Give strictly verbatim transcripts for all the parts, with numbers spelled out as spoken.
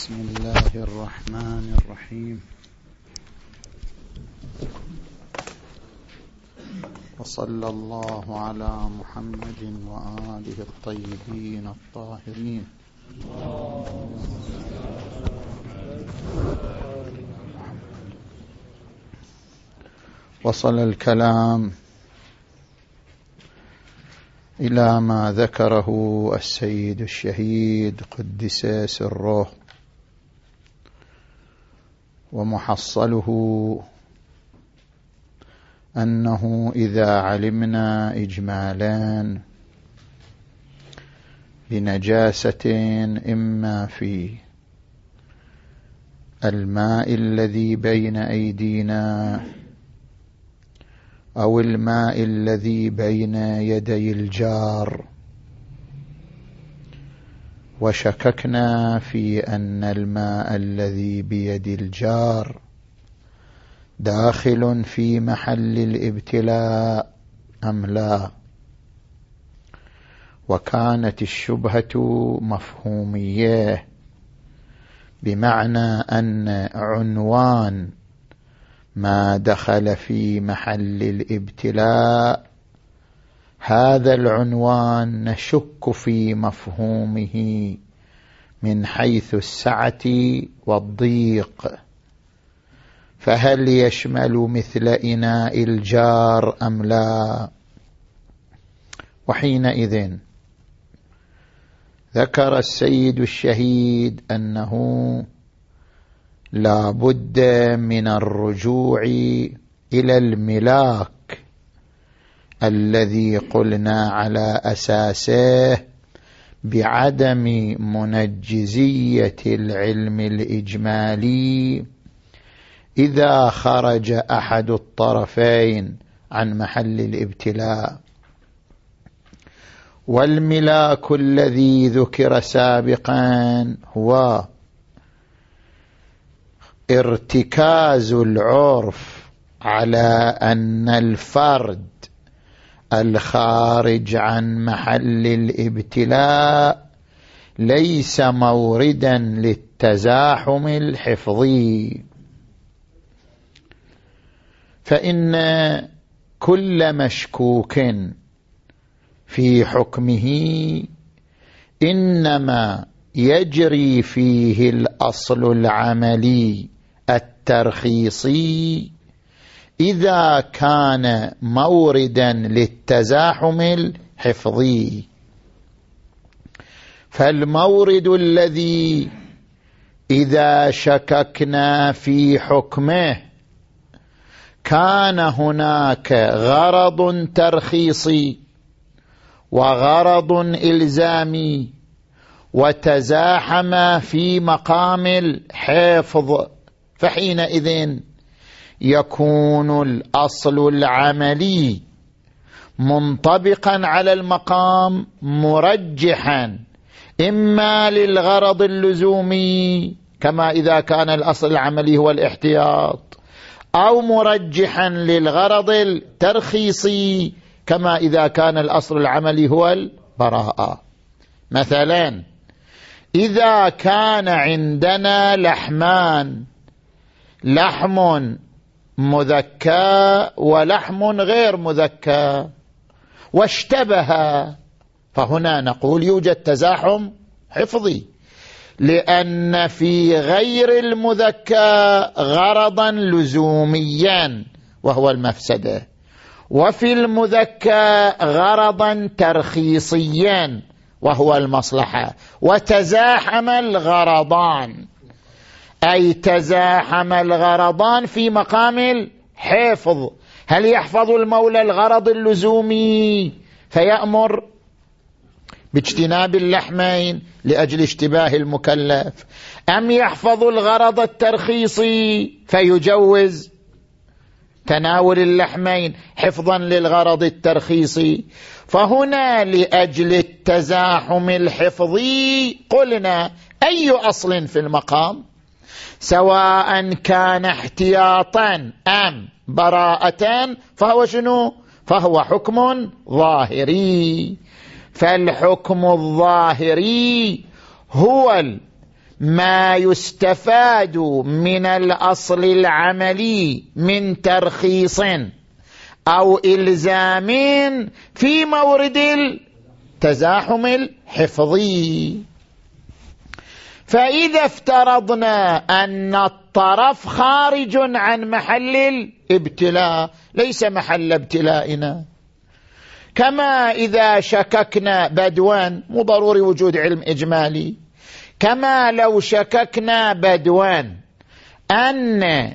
بسم الله الرحمن الرحيم. وصلى الله على محمد وآله الطيبين الطاهرين. وصل الكلام إلى ما ذكره السيد الشهيد قدس سره، ومحصله أنه إذا علمنا إجمالا بنجاسة إما في الماء الذي بين أيدينا أو الماء الذي بين يدي الجار، وشككنا في أن الماء الذي بيد الجار داخل في محل الابتلاء أم لا، وكانت الشبهة مفهومية، بمعنى أن عنوان ما دخل في محل الابتلاء هذا العنوان نشك في مفهومه من حيث السعة والضيق، فهل يشمل مثل إناء الجار أم لا؟ وحينئذ ذكر السيد الشهيد أنه لا بد من الرجوع إلى الملاك الذي قلنا على أساسه بعدم منجزية العلم الإجمالي إذا خرج أحد الطرفين عن محل الابتلاء. والملاك الذي ذكر سابقا هو ارتكاز العرف على أن الفرد الخارج عن محل الابتلاء ليس موردا للتزاحم الحفظي، فإن كل مشكوك في حكمه إنما يجري فيه الأصل العملي الترخيصي إذا كان موردا للتزاحم الحفظي. فالمورد الذي إذا شككنا في حكمه كان هناك غرض ترخيصي وغرض إلزامي وتزاحم في مقام الحفظ، فحينئذ يكون الأصل العملي منطبقا على المقام مرجحا إما للغرض اللزومي كما إذا كان الأصل العملي هو الاحتياط، أو مرجحا للغرض الترخيصي كما إذا كان الأصل العملي هو البراءة. مثلا إذا كان عندنا لحمان، لحم مذكى ولحم غير مذكى واشتبه، فهنا نقول يوجد تزاحم حفظي، لأن في غير المذكى غرضا لزوميا وهو المفسدة، وفي المذكى غرضا ترخيصيا وهو المصلحة، وتزاحم الغرضان، أي تزاحم الغرضان في مقام الحفظ. هل يحفظ المولى الغرض اللزومي فيأمر باجتناب اللحمين لأجل اشتباه المكلف، أم يحفظ الغرض الترخيصي فيجوز تناول اللحمين حفظا للغرض الترخيصي؟ فهنا لأجل التزاحم الحفظي قلنا أي أصل في المقام سواء كان احتياطا أم براءة فهو شنو؟ فهو حكم ظاهري. فالحكم الظاهري هو ما يستفاد من الأصل العملي من ترخيص أو إلزام في مورد التزاحم الحفظي. فإذا افترضنا أن الطرف خارج عن محل الابتلاء ليس محل ابتلائنا، كما إذا شككنا بدوا، مو ضروري وجود علم إجمالي، كما لو شككنا بدوا أن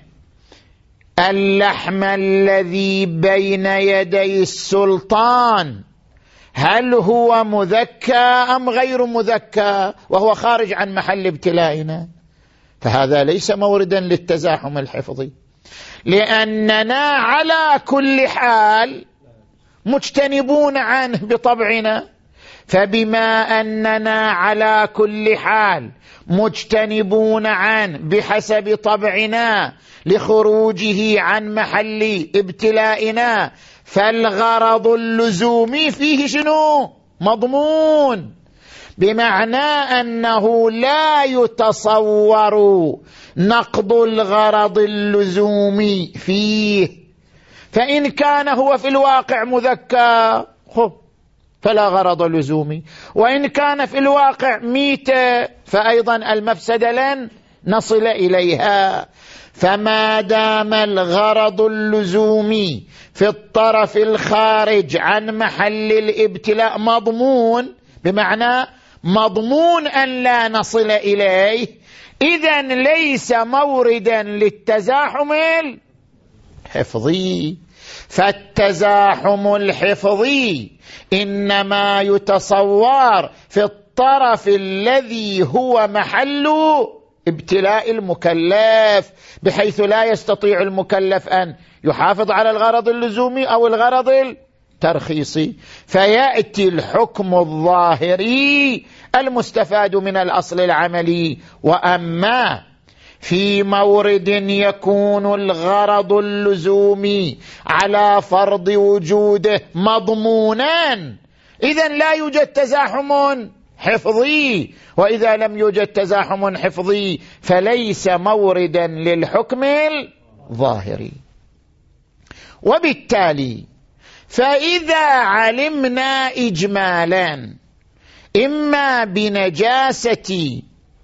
اللحم الذي بين يدي السلطان هل هو مذكى أم غير مذكى وهو خارج عن محل ابتلائنا، فهذا ليس موردا للتزاحم الحفظي، لأننا على كل حال مجتنبون عنه بطبعنا. فبما أننا على كل حال مجتنبون عنه بحسب طبعنا لخروجه عن محل ابتلائنا، فالغرض اللزومي فيه شنو؟ مضمون، بمعنى أنه لا يتصور نقض الغرض اللزومي فيه. فإن كان هو في الواقع مذكى فلا غرض لزومي، وإن كان في الواقع ميتة فأيضا المفسدة لن نصل إليها. فما دام الغرض اللزومي في الطرف الخارج عن محل الابتلاء مضمون، بمعنى مضمون أن لا نصل إليه، إذن ليس موردا للتزاحم الحفظي. فالتزاحم الحفظي إنما يتصور في الطرف الذي هو محل ابتلاء المكلف، بحيث لا يستطيع المكلف أن يحافظ على الغرض اللزومي أو الغرض الترخيصي، فيأتي الحكم الظاهري المستفاد من الأصل العملي. وأما في مورد يكون الغرض اللزومي على فرض وجوده مضمونا، إذن لا يوجد تزاحم حفظي، وإذا لم يوجد تزاحم حفظي فليس موردا للحكم الظاهري. وبالتالي فإذا علمنا إجمالا إما بنجاسة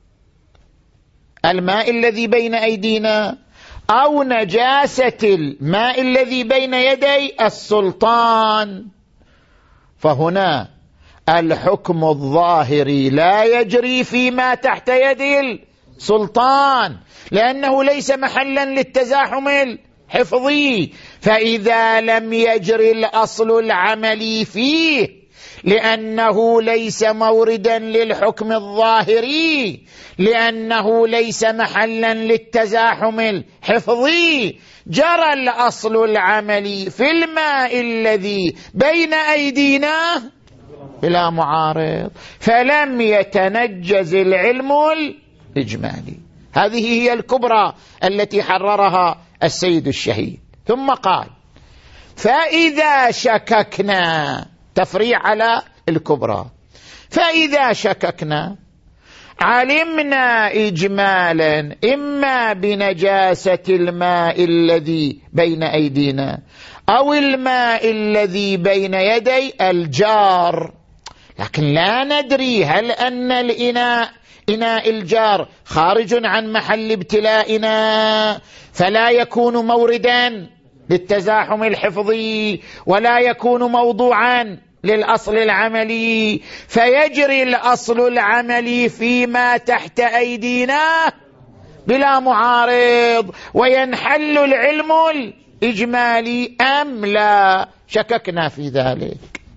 الماء الذي بين أيدينا أو نجاسة الماء الذي بين يدي السلطان، فهنا الحكم الظاهري لا يجري فيما تحت يد السلطان، لأنه ليس محلا للتزاحم الحفظي. فإذا لم يجري الأصل العملي فيه لأنه ليس موردا للحكم الظاهري، لأنه ليس محلا للتزاحم الحفظي، جرى الأصل العملي في الماء الذي بين أيدينا بلا معارض، فلم يتنجز العلم الإجمالي. هذه هي الكبرى التي حررها السيد الشهيد. ثم قال: فإذا شككنا، تفريع على الكبرى، فإذا شككنا علمنا إجمالا إما بنجاسة الماء الذي بين أيدينا أو الماء الذي بين يدي الجار، لكن لا ندري هل أن الإناء إناء الجار خارج عن محل ابتلائنا، فلا يكون موردا للتزاحم الحفظي ولا يكون موضوعا للأصل العملي، فيجري الأصل العملي فيما تحت أيدينا بلا معارض، وينحل العلم الإجمالي أم لا؟ شككنا في ذلك.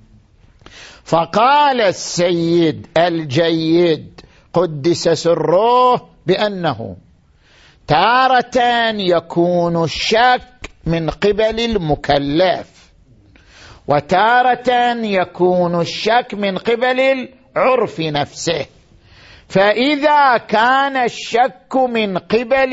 فقال السيد الجيد قدس سره بأنه تارة يكون الشك من قبل المكلف، وتارة يكون الشك من قبل العرف نفسه. فإذا كان الشك من قبل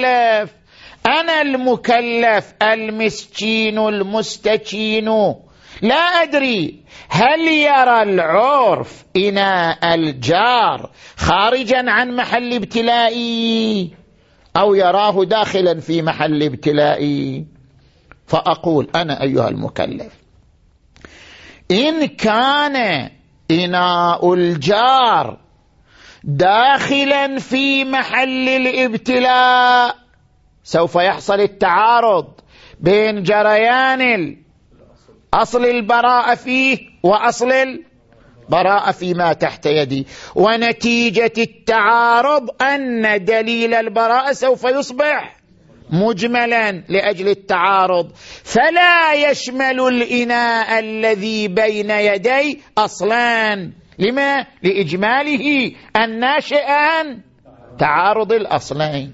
المكلف، أنا المكلف المسكين المستكين لا أدري هل يرى العرف إناء الجار خارجا عن محل ابتلائي أو يراه داخلا في محل ابتلائي. فأقول أنا أيها المكلف إن كان إناء الجار داخلا في محل الابتلاء سوف يحصل التعارض بين جريان أصل البراءة فيه وأصل البراءة فيما تحت يدي، ونتيجة التعارض أن دليل البراءة سوف يصبح مجملا لأجل التعارض، فلا يشمل الإناء الذي بين يدي أصلان. لما؟ لإجماله الناشئ عن تعارض الأصلين.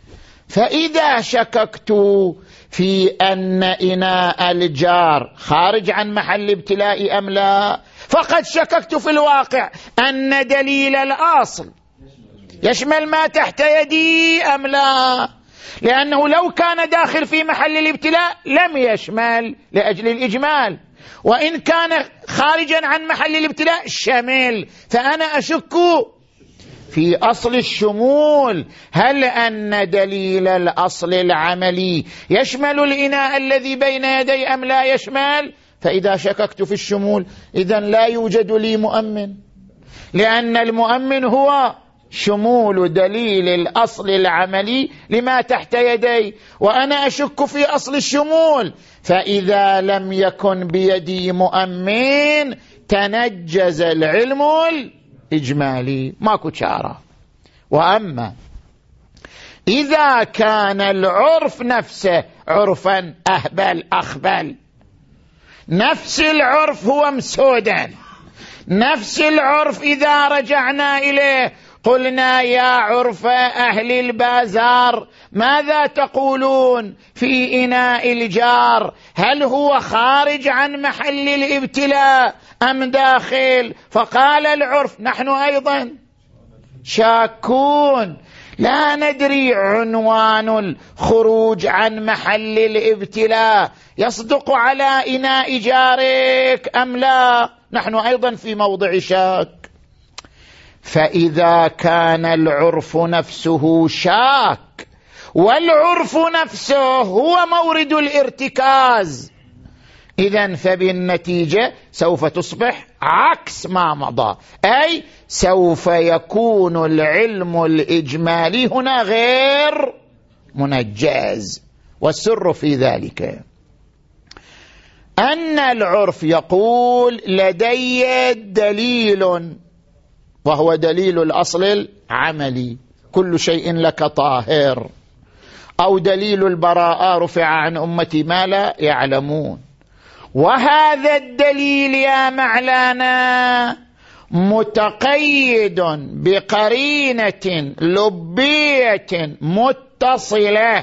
فإذا شككت في أن إناء الجار خارج عن محل ابتلاء أم لا، فقد شككت في الواقع أن دليل الأصل يشمل ما تحت يدي أم لا، لأنه لو كان داخل في محل الابتلاء لم يشمل لأجل الإجمال، وإن كان خارجا عن محل الابتلاء شمل. فأنا أشك في أصل الشمول، هل أن دليل الأصل العملي يشمل الإناء الذي بين يدي أم لا يشمل؟ فإذا شككت في الشمول إذن لا يوجد لي مؤمن، لأن المؤمن هو شمول دليل الأصل العملي لما تحت يدي، وأنا أشك في أصل الشمول. فإذا لم يكن بيدي مؤمن تنجز العلم الإجمالي، ماكو شارة. وأما إذا كان العرف نفسه عرفا أهبل أخبل، نفس العرف هو مسودا، نفس العرف إذا رجعنا إليه قلنا يا عرف أهل البازار ماذا تقولون في إناء الجار؟ هل هو خارج عن محل الابتلاء أم داخل؟ فقال العرف نحن أيضا شاكون، لا ندري عنوان الخروج عن محل الابتلاء يصدق على إناء جارك أم لا، نحن أيضا في موضع شاك. فإذا كان العرف نفسه شاك والعرف نفسه هو مورد الارتكاز، إذن فبالنتيجة سوف تصبح عكس ما مضى، أي سوف يكون العلم الإجمالي هنا غير منجز. والسر في ذلك أن العرف يقول لدي دليل وهو دليل الأصل العملي، كل شيء لك طاهر، أو دليل البراءة رفع عن أمتي ما لا يعلمون. وهذا الدليل يا معلانا متقيد بقرينة لبية متصلة،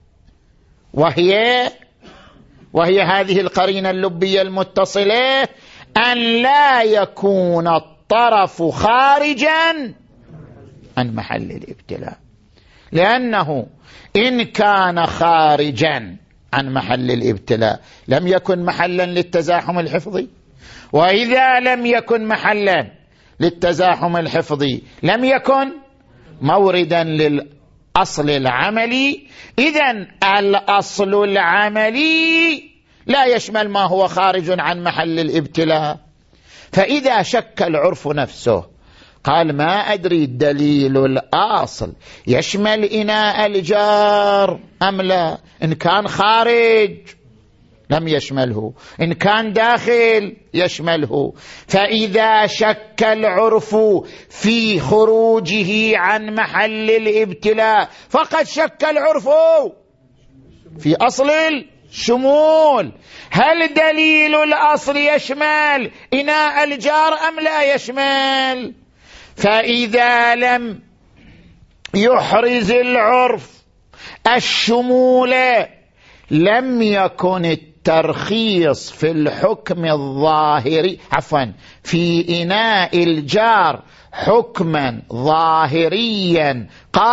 وهي وهي هذه القرينة اللبية المتصلة أن لا يكون الطرف خارجا عن محل الابتلاء، لأنه إن كان خارجا عن محل الابتلاء لم يكن محلا للتزاحم الحفظي، وإذا لم يكن محلا للتزاحم الحفظي لم يكن موردا للأصل العملي. إذن الأصل العملي لا يشمل ما هو خارج عن محل الابتلاء. فإذا شك العرف نفسه قال ما أدري دليل الأصل يشمل إناء الجار أم لا، إن كان خارج لم يشمله، إن كان داخل يشمله. فإذا شك العرف في خروجه عن محل الابتلاء فقد شك العرف في أصل الشمول، هل دليل الأصل يشمل إناء الجار أم لا يشمل؟ فإذا لم يحرز العرف الشمول لم يكن الترخيص في الحكم الظاهري عفوا في إناء الجار حكما ظاهريا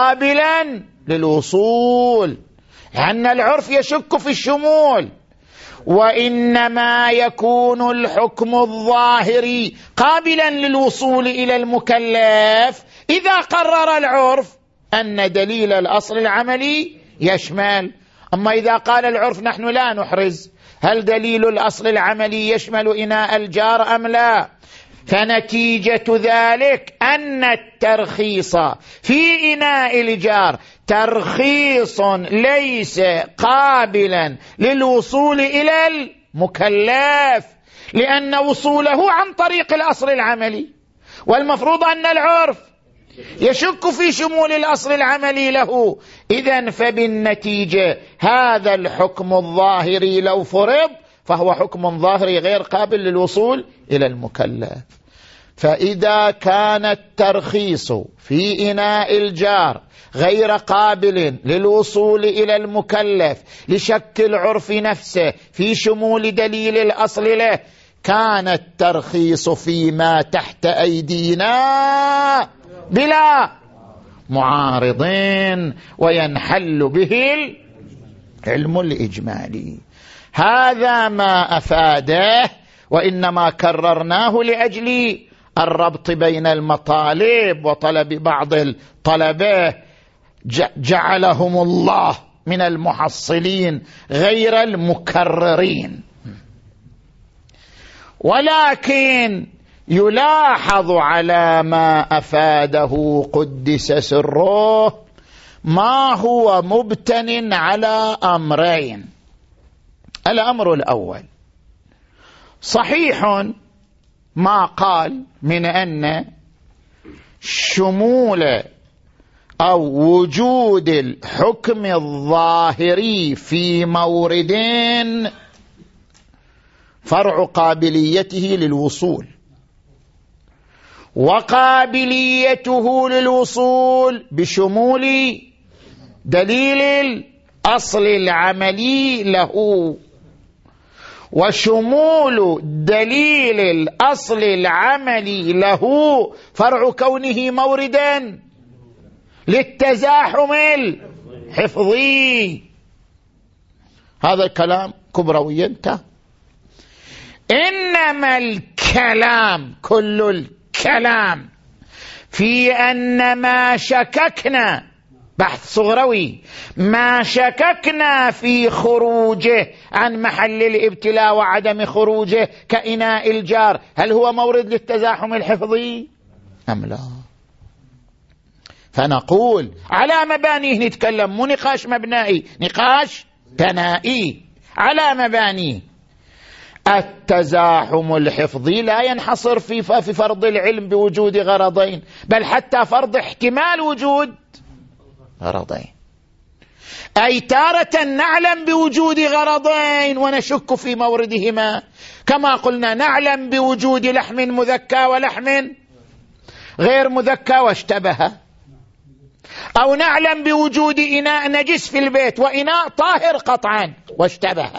قابلا للوصول، لأن العرف يشك في الشمول، وإنما يكون الحكم الظاهري قابلا للوصول إلى المكلف إذا قرر العرف أن دليل الأصل العملي يشمل. أما إذا قال العرف نحن لا نحرز هل دليل الأصل العملي يشمل إناء الجار أم لا، فنتيجة ذلك أن الترخيص في إناء الجار ترخيص ليس قابلا للوصول إلى المكلف، لأن وصوله عن طريق الأصل العملي، والمفروض أن العرف يشك في شمول الأصل العملي له. إذن فبالنتيجة هذا الحكم الظاهري لو فرض فهو حكم ظاهري غير قابل للوصول إلى المكلف. فإذا كان الترخيص في إناء الجار غير قابل للوصول إلى المكلف لشك العرف نفسه في شمول دليل الأصل له، كان الترخيص فيما تحت أيدينا بلا معارضين وينحل به العلم الإجمالي. هذا ما أفاده، وإنما كررناه لأجل الربط بين المطالب وطلب بعض الطلبة جعلهم الله من المحصلين غير المكررين. ولكن يلاحظ على ما أفاده قدس سره ما هو مبتن على أمرين. الأمر الأول صحيح ما قال من أن شمول أو وجود الحكم الظاهري في مورد فرع قابليته للوصول، وقابليته للوصول بشمول دليل الأصل العملي له، وشمول دليل الأصل العملي له فرع كونه موردا للتزاحم الحفظي. هذا الكلام كبروي انتهى. إنما الكلام كل الكلام في أن ما شككنا، بحث صغروي، ما شككنا في خروجه عن محل الابتلاء وعدم خروجه كإناء الجار، هل هو مورد للتزاحم الحفظي أم لا؟ فنقول على مبانيه نتكلم، مو نقاش مبنائي، نقاش بنائي على مبانيه. التزاحم الحفظي لا ينحصر في في فرض العلم بوجود غرضين، بل حتى فرض احتمال وجود غرضين. أي تارة نعلم بوجود غرضين ونشك في موردهما، كما قلنا نعلم بوجود لحم مذكى ولحم غير مذكى واشتبه، أو نعلم بوجود إناء نجس في البيت وإناء طاهر قطعا واشتبه.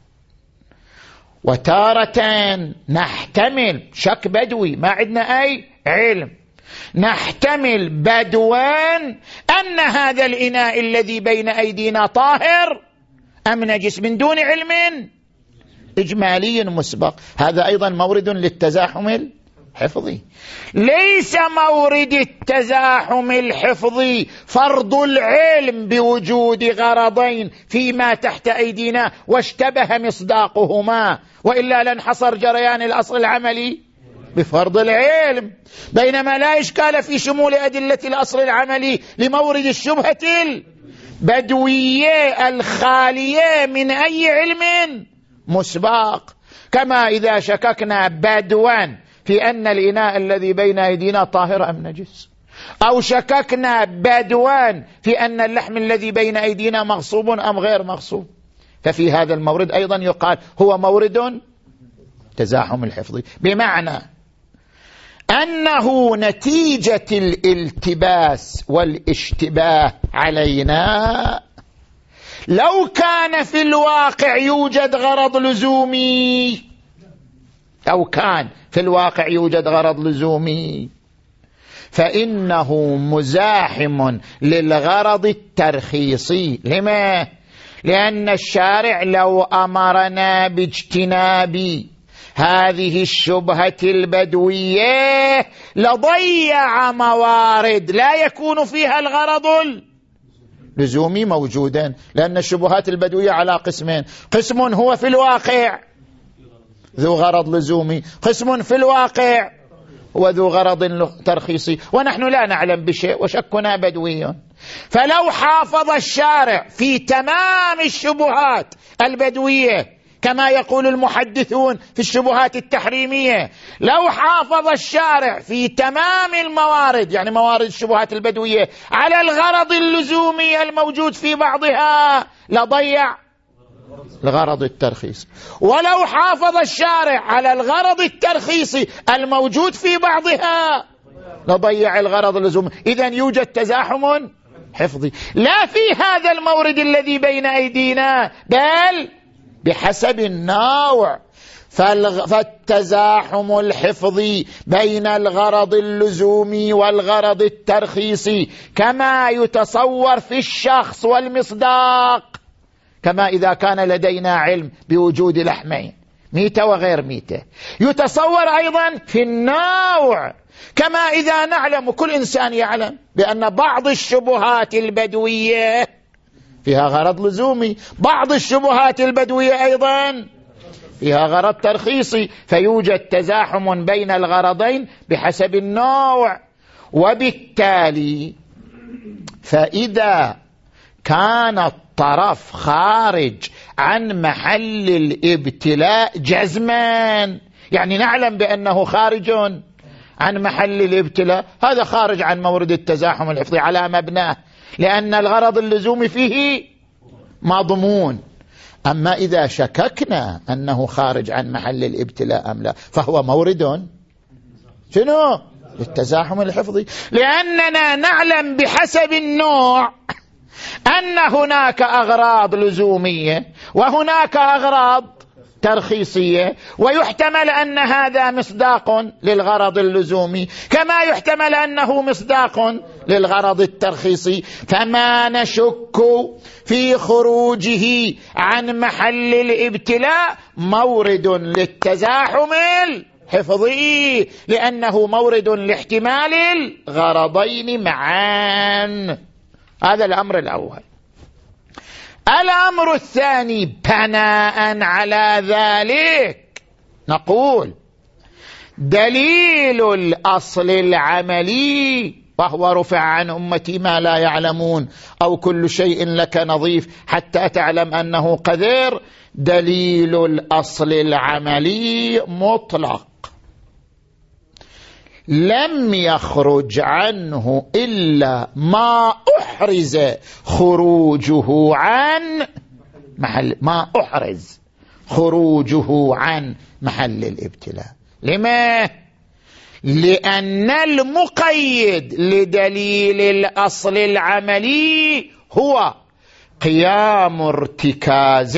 وتارة نحتمل شك بدوي ما عندنا أي علم، نحتمل بدوان أن هذا الإناء الذي بين أيدينا طاهر أم نجس من دون علم إجمالي مسبق. هذا أيضا مورد للتزاحم الحفظي. ليس مورد التزاحم الحفظي فرض العلم بوجود غرضين فيما تحت أيدينا واشتبه مصداقهما، وإلا لانحصر جريان الأصل العملي بفرض العلم، بينما لا إشكال في شمول أدلة الأصل العملي لمورد الشبهة البدوية الخالية من أي علم مسبق. كما إذا شككنا بدوا في أن الإناء الذي بين أيدينا طاهر أم نجس، أو شككنا بدوا في أن اللحم الذي بين أيدينا مغصوب أم غير مغصوب، ففي هذا المورد أيضا يقال هو مورد تزاحم الحفظي، بمعنى أنه نتيجة الالتباس والاشتباه علينا لو كان في الواقع يوجد غرض لزومي، أو كان في الواقع يوجد غرض لزومي فإنه مزاحم للغرض الترخيصي. لما؟ لأن الشارع لو أمرنا باجتناب هذه الشبهة البدوية لضيع موارد لا يكون فيها الغرض اللزومي موجودا، لأن الشبهات البدوية على قسمين: قسم هو في الواقع ذو غرض لزومي، قسم في الواقع هو ذو غرض ترخيصي، ونحن لا نعلم بشيء وشكنا بدوي. فلو حافظ الشارع في تمام الشبهات البدوية كما يقول المحدثون في الشبهات التحريمية، لو حافظ الشارع في تمام الموارد، يعني موارد الشبهات البدوية، على الغرض اللزومي الموجود في بعضها لضيع الغرض الترخيصي، ولو حافظ الشارع على الغرض الترخيصي الموجود في بعضها لضيع الغرض اللزومي. إذن يوجد تزاحم حفظي لا في هذا المورد الذي بين أيدينا، بل بحسب النوع. فالتزاحم الحفظي بين الغرض اللزومي والغرض الترخيصي كما يتصور في الشخص والمصداق، كما إذا كان لدينا علم بوجود لحمين ميتة وغير ميتة، يتصور أيضا في النوع، كما إذا نعلم كل إنسان يعلم بأن بعض الشبهات البدوية فيها غرض لزومي، بعض الشبهات البدوية أيضا فيها غرض ترخيصي، فيوجد تزاحم بين الغرضين بحسب النوع. وبالتالي فإذا كان الطرف خارج عن محل الابتلاء جزما، يعني نعلم بأنه خارج عن محل الابتلاء، هذا خارج عن مورد التزاحم الحفظي على مبناه، لأن الغرض اللزومي فيه مضمون. أما إذا شككنا أنه خارج عن محل الابتلاء أم لا، فهو مورد شنو؟ للتزاحم الحفظي، لأننا نعلم بحسب النوع أن هناك أغراض لزومية وهناك أغراض ترخيصية، ويحتمل أن هذا مصداق للغرض اللزومي كما يحتمل أنه مصداق للغرض الترخيصي، فما نشك في خروجه عن محل الابتلاء مورد للتزاحم الحفظي، لأنه مورد لاحتمال الغرضين معا. هذا الأمر الأول. الأمر الثاني بناء على ذلك نقول دليل الأصل العملي، وهو رفع عن أمتي ما لا يعلمون أو كل شيء لك نظيف حتى تعلم أنه قدير، دليل الأصل العملي مطلق لم يخرج عنه إلا ما أحرز خروجه عن محل ما أحرز خروجه عن محل الابتلاء. لما؟ لأن المقيد لدليل الأصل العملي هو قيام ارتكاز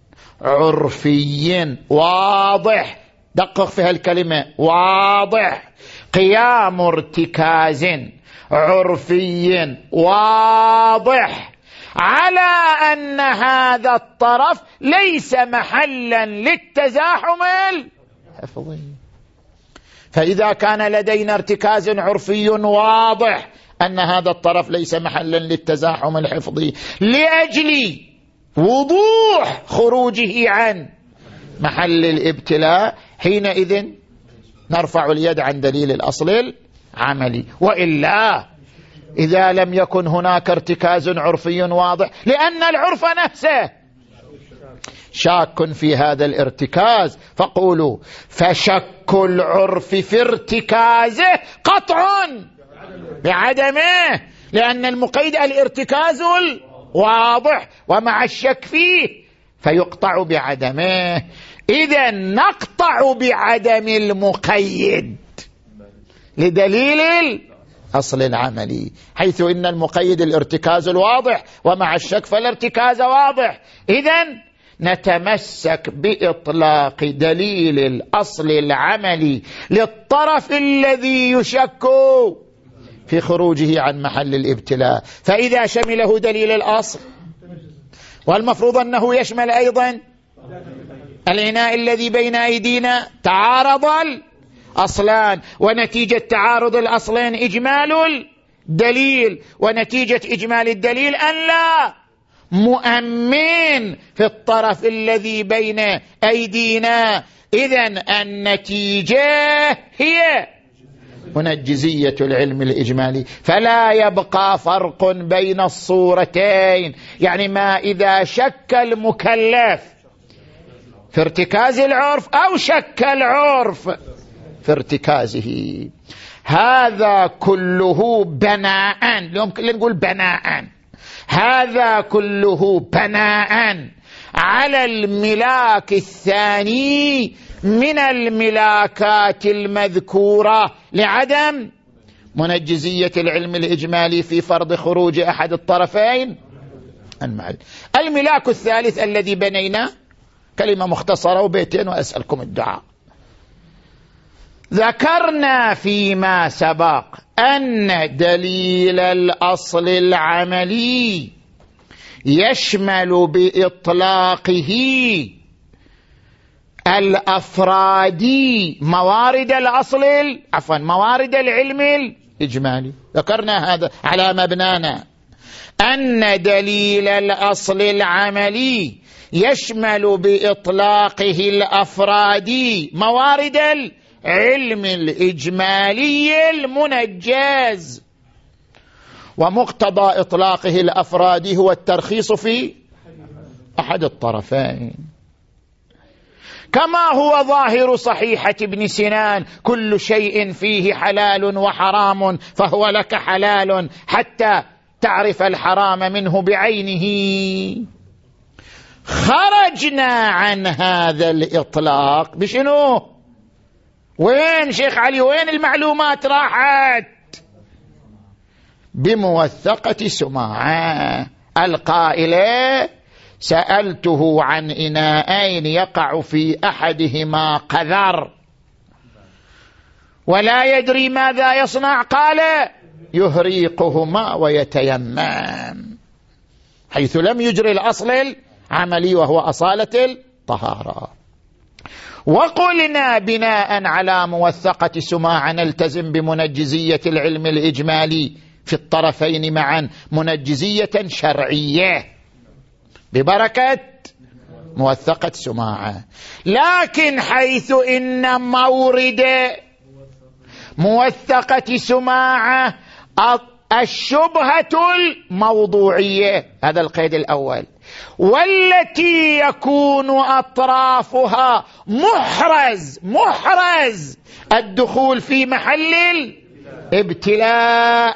عرفي واضح، دقق في هالكلمة واضح، قيام ارتكاز عرفي واضح على أن هذا الطرف ليس محلا للتزاحم الحفظي. فإذا كان لدينا ارتكاز عرفي واضح أن هذا الطرف ليس محلا للتزاحم الحفظي لأجل وضوح خروجه عن محل الابتلاء، حينئذ نرفع اليد عن دليل الأصل العملي. وإلا إذا لم يكن هناك ارتكاز عرفي واضح، لأن العرف نفسه شاك في هذا الارتكاز، فقولوا فشك العرف في ارتكازه قطع بعدمه، لأن المقيد الارتكاز الواضح ومع الشك فيه فيقطع بعدمه. إذا نقطع بعدم المقيد لدليل الأصل العملي، حيث إن المقيد الارتكاز الواضح ومع الشك فالارتكاز واضح. إذن نتمسك بإطلاق دليل الأصل العملي للطرف الذي يشك في خروجه عن محل الابتلاء، فإذا شمله دليل الأصل والمفروض أنه يشمل أيضا الإناء الذي بين أيدينا. تعارض الأصلان، ونتيجة تعارض الأصلين إجمال الدليل، ونتيجة إجمال الدليل أن لا مؤمن في الطرف الذي بين أيدينا. إذن النتيجة هي منجزية العلم الإجمالي، فلا يبقى فرق بين الصورتين. يعني ما إذا شك المكلف في ارتكاز العرف أو شك العرف في ارتكازه، هذا كله بناء، اليوم نقول بناء، هذا كله بناء على الملاك الثاني من الملاكات المذكورة لعدم منجزية العلم الإجمالي في فرض خروج أحد الطرفين المعل. الملاك الثالث الذي بنينا كلمة مختصرة وبيتين وأسألكم الدعاء. ذكرنا فيما سبق أن دليل الأصل العملي يشمل بإطلاقه الأفرادي موارد الأصل عفوا موارد العلم الإجمالي. ذكرنا هذا على مبنانا أن دليل الأصل العملي يشمل بإطلاقه الأفرادي موارد العلم الإجمالي المنجز، ومقتضى إطلاقه الأفرادي هو الترخيص في أحد الطرفين، كما هو ظاهر صحيحة ابن سنان: كل شيء فيه حلال وحرام فهو لك حلال حتى تعرف الحرام منه بعينه. خرجنا عن هذا الإطلاق بشنو؟ وين شيخ علي؟ وين المعلومات راحت؟ بموثقة سماعة القائلة: سألته عن إناءين يقع في أحدهما قذر ولا يدري ماذا يصنع، قال: يهريقهما ويتيمم، حيث لم يجري الأصل العملي وهو أصالة الطهارة. وقلنا بناء على موثقة سماعة نلتزم بمنجزية العلم الإجمالي في الطرفين معا منجزية شرعية ببركة موثقة سماعة. لكن حيث إن مورد موثقة سماعة الشبهة الموضوعية، هذا القيد الأول، والتي يكون أطرافها محرز محرز الدخول في محل الابتلاء.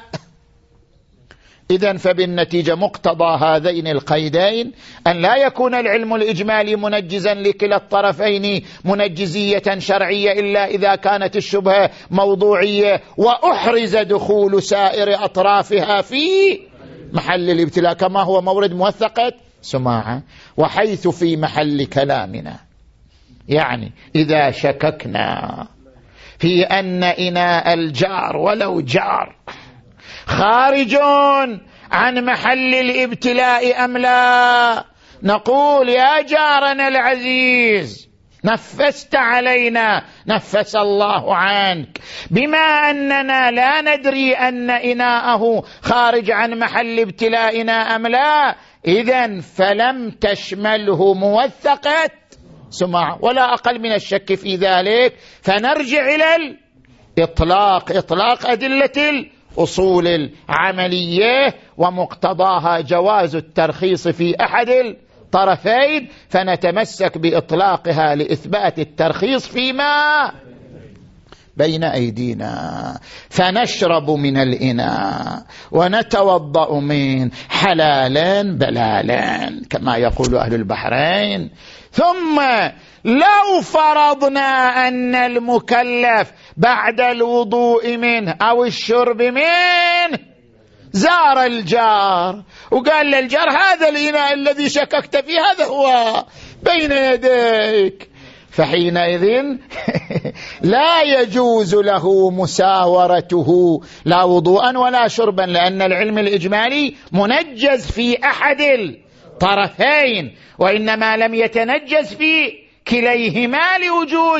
إذن فبالنتيجة مقتضى هذين القيدين أن لا يكون العلم الإجمالي منجزا لكلا الطرفين منجزية شرعية إلا إذا كانت الشبهة موضوعية وأحرز دخول سائر أطرافها في محل الابتلاء، كما هو مورد موثقة سماعة. وحيث في محل كلامنا، يعني إذا شككنا في أن إناء الجار ولو جار خارج عن محل الابتلاء أم لا، نقول: يا جارنا العزيز، نفست علينا، نفس الله عنك، بما أننا لا ندري أن إناءه خارج عن محل ابتلائنا أم لا، إذن فلم تشمله موثقة سماع ولا أقل من الشك في ذلك، فنرجع إلى الإطلاق، إطلاق أدلة الأصول العملية ومقتضاها جواز الترخيص في أحد الطرفين، فنتمسك بإطلاقها لإثبات الترخيص فيما بين أيدينا، فنشرب من الإناء ونتوضأ من حلالا بلالا كما يقول أهل البحرين. ثم لو فرضنا أن المكلف بعد الوضوء منه أو الشرب منه زار الجار وقال للجار: هذا الإناء الذي شككت فيه هذا هو بين يديك، فحينئذ لا يجوز له مساورته لا وضوءا ولا شربا، لأن العلم الإجمالي منجز في أحد طرفين، وإنما لم يتنجز في كليهما لوجود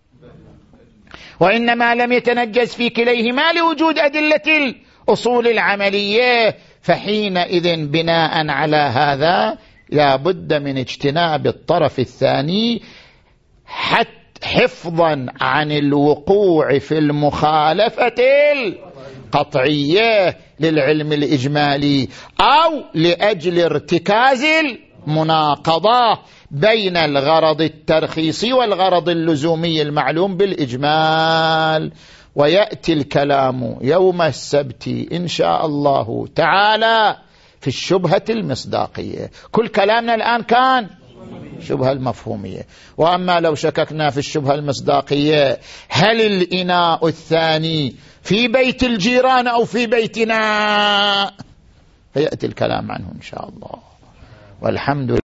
وإنما لم يتنجز في كليهما لوجود أدلة الأصول العملية. فحينئذ بناء على هذا لا بد من اجتناب الطرف الثاني حتى حفظا عن الوقوع في المخالفة القطعية للعلم الإجمالي، أو لأجل ارتكاز المناقضة بين الغرض الترخيصي والغرض اللزومي المعلوم بالإجمال. ويأتي الكلام يوم السبت إن شاء الله تعالى في الشبهة المصداقية. كل كلامنا الآن كان شبهة المفهومية. وأما لو شككنا في الشبهة المصداقية، هل الإناء الثاني في بيت الجيران أو في بيتنا؟ فيأتي الكلام عنه إن شاء الله. والحمد لله.